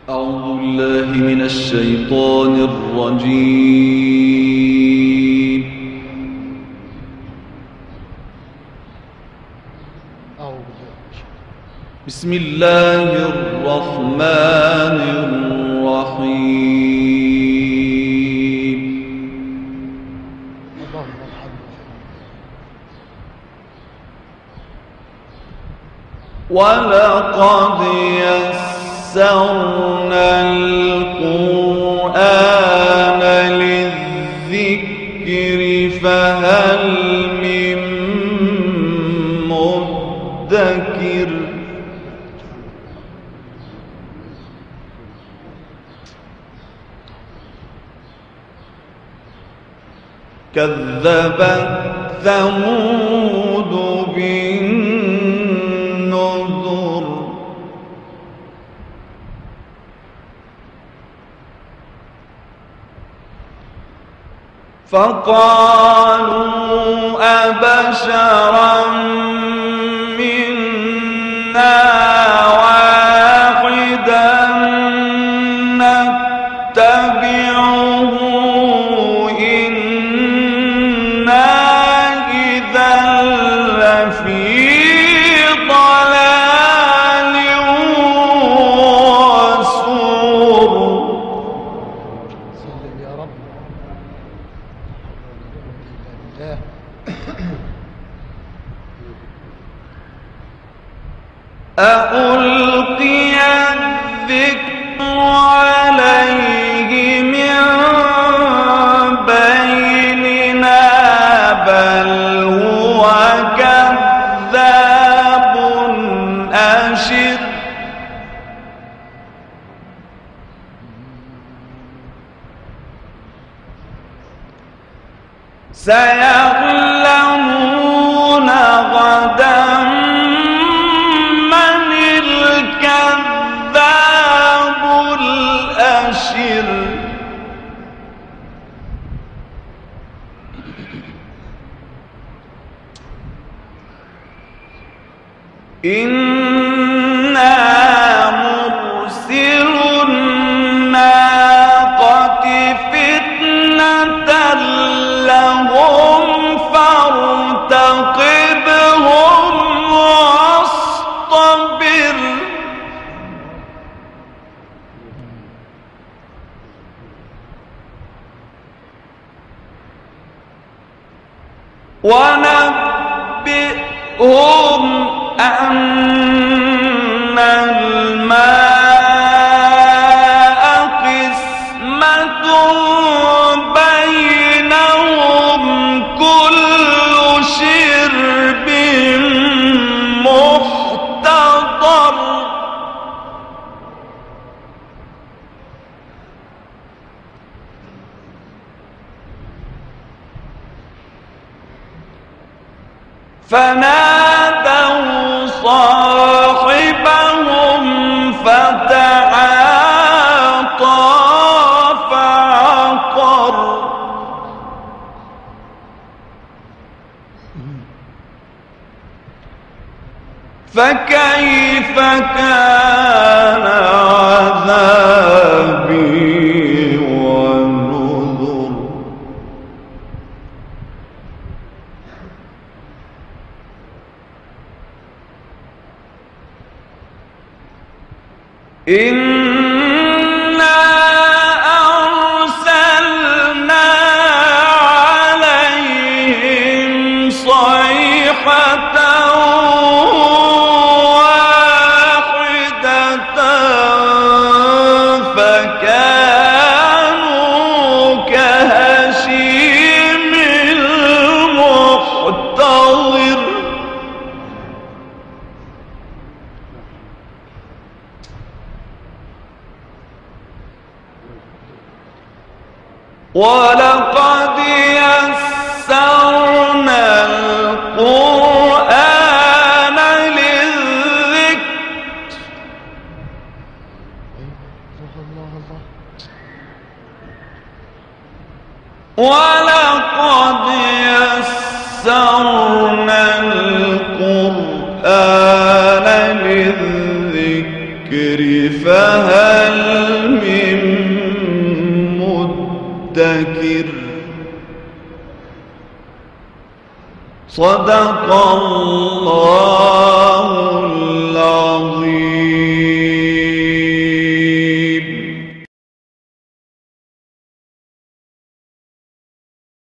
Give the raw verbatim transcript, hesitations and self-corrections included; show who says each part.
Speaker 1: أعوذ بالله من الشيطان الرجيم. بسم الله الرحمن الرحيم. ولقد يسرنا القرآن للذكر فهل من مدكر. كذبت ثمود بالنذر فقالوا أبشرا منا واحدا نتبعه إنا إذا لفي ضلال وسعر.
Speaker 2: سلم يا رب.
Speaker 1: أألقي الذكر عليه من بيننا بل هو كذاب أشر. سيعلمون غدا من الكذاب الأشر. إنا مرسل الناقة فتنة لهم فارتقبهم واصطبر. ونبئهم أن الماء قسمة بينهم كل شرب محتضر. فنادوا صاحبهم فتعاطى فعقر. فكيف كان عذابي ونذر. إنا أرسلنا عليهم صيحة واحدة فكانوا كهشيم المحتضر. ولقد يسرنا القرآن للذكر ولقد يسرنا القرآن للذكر فهل من مدكر. صدق الله